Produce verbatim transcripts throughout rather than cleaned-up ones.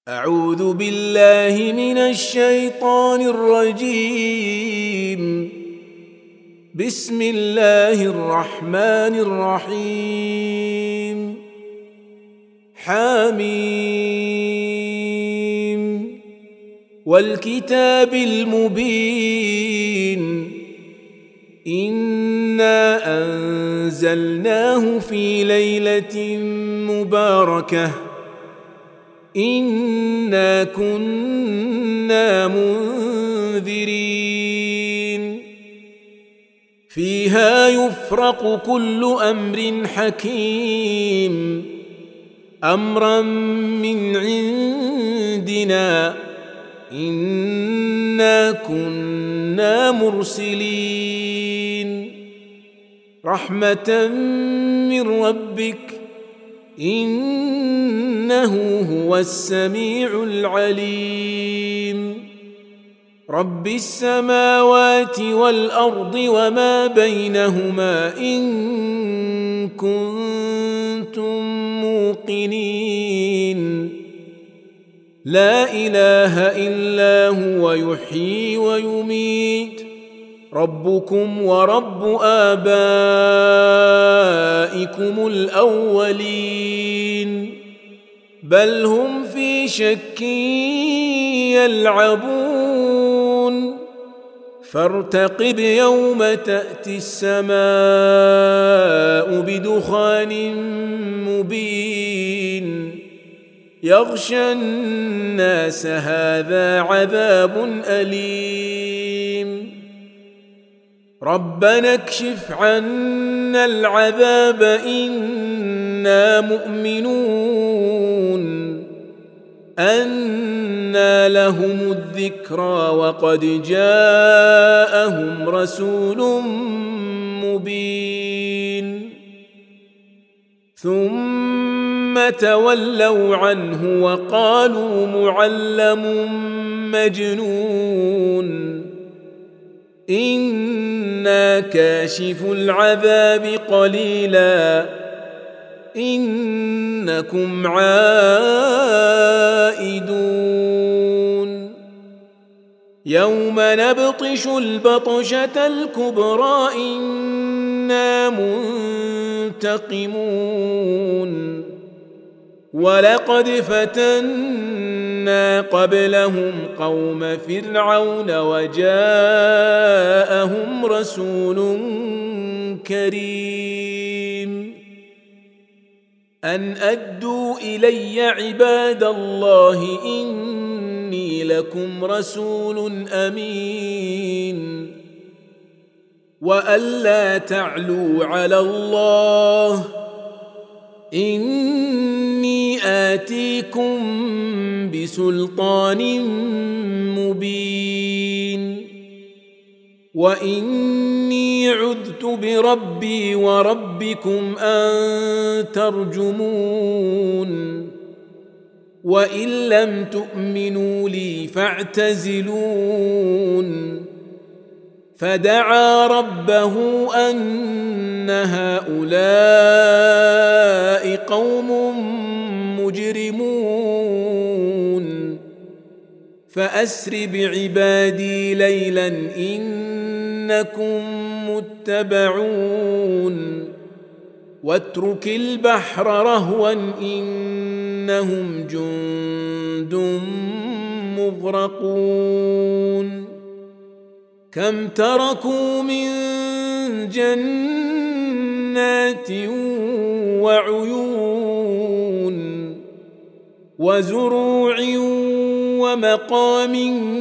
أعوذ بالله من الشيطان الرجيم. بسم الله الرحمن الرحيم. حميم والكتاب المبين. إنا أنزلناه في ليلة مباركة إنا كنا منذرين فيها يفرق كل أمر حكيم أمرا من عندنا إنا كنا مرسلين رحمة من ربك إنه هو السميع العليم. رب السماوات والأرض وما بينهما إن كنتم موقنين لا إله إلا هو يحيي ويميت ربكم ورب آبائكم الأولين بل هم في شك يلعبون فارتقب يوم تأتي السماء بدخان مبين يغشى الناس هذا عذاب أليم ربنا اكشف عنا العذاب إنا مؤمنون أنى لهم الذكرى وقد جاءهم رسول مبين ثم تولوا عنه وقالوا معلم مجنون إنا كاشف العذاب قليلا إنكم عائدون يوم نبطش البطشة الكبرى إنا منتقمون ولقد فتنا قبلهم قوم فرعون وجاءهم رسول كريم أن أدوا إلي عباد الله إني لكم رسول أمين وألا تعلوا على الله إني آتيكم بسلطان مبين وإني عذت بربي وربكم أن ترجمون وإن لم تؤمنوا لي فاعتزلون فدعا ربه أن هؤلاء قوم مجرمون فأسر بعبادي ليلا إنكم متبعون واترك البحر رهوا إنهم جند مغرقون كم تركوا من جنات وعيون وزروع ومقام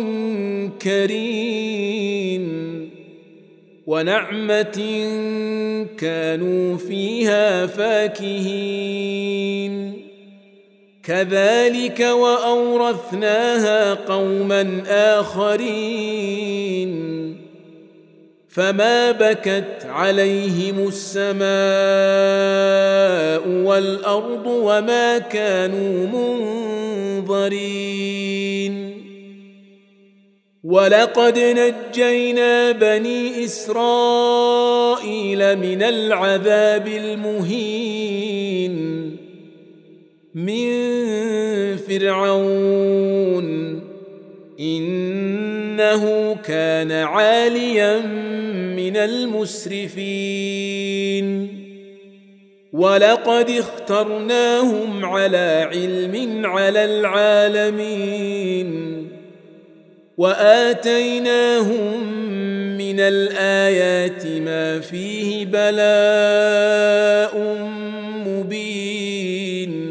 كريم ونعمة كانوا فيها فاكهين كذلك وأورثناها قوما آخرين فما بكت عليهم السماء والأرض وما كانوا منظرين ولقد نجينا بني إسرائيل من العذاب المهين من فرعون إنه كان عاليا من المسرفين ولقد اخترناهم على علم على العالمين وآتيناهم من الآيات ما فيه بلاء مبين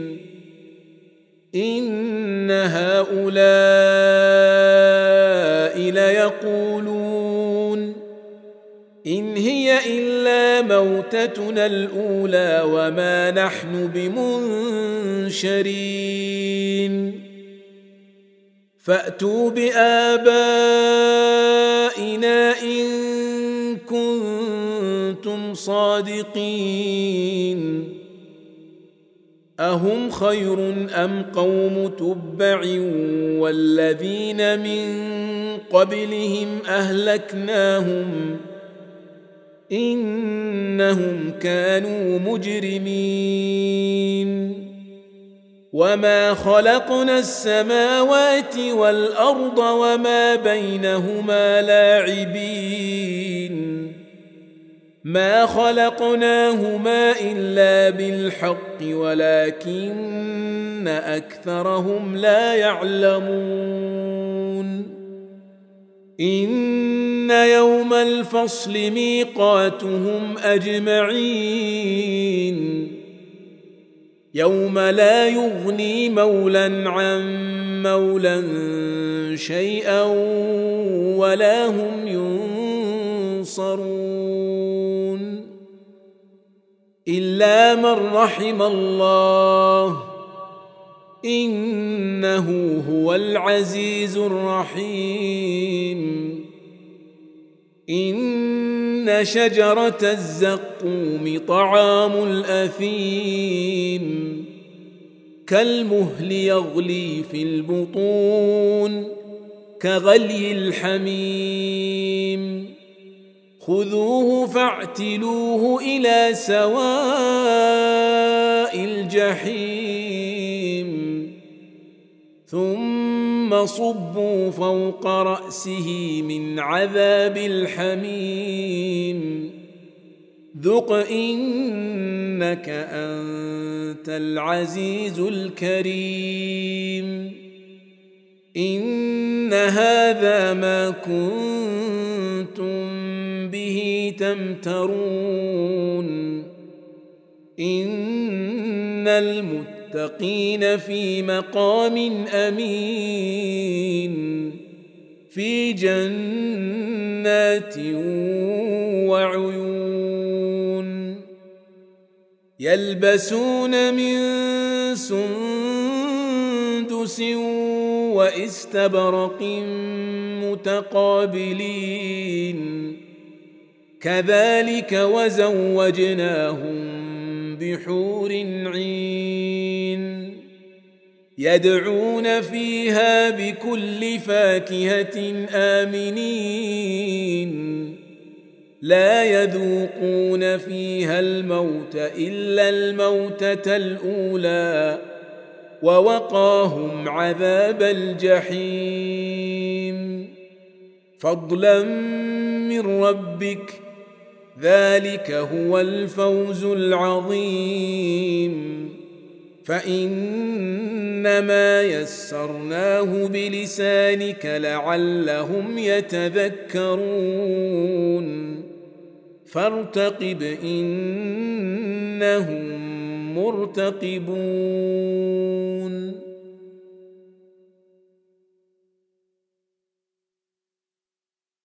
إن هؤلاء ليقولون إن هي إلا موتتنا الأولى وما نحن بمنشرين فأتوا بآبائنا إن كنتم صادقين أهم خير أم قوم تبع والذين من قبلهم أهلكناهم إنهم كانوا مجرمين وما خلقنا السماوات والأرض وما بينهما لاعبين ما خلقناهما إلا بالحق ولكن أكثرهم لا يعلمون إن يوم الفصل ميقاتهم أجمعين يوم لا يغني مولى عن مولى شيئا ولا هم ينصرون إلا من رحم الله إنه هو العزيز الرحيم إن شجرة الزقوم طعام الأثيم كالمهل يغلي في البطون كغلي الحميم خذوه فاعتلوه إلى سواء الجحيم ثم صبوا فوق رأسه من عذاب الحميم ذق إنك أنت العزيز الكريم إن هذا ما كنتم به تمترون إن المتقين في مقام أمين في جنات وعيون يلبسون من سندس واستبرق متقابلين كذلك وزوجناهم بحور عين يدعون فيها بكل فاكهة آمنين لا يذوقون فيها الموت إلا الموتة الأولى ووقاهم عذاب الجحيم فضلا من ربك ذلك هو الفوز العظيم فإنما يسرناه بلسانك لعلهم يتذكرون فارتقب إنهم مرتقبون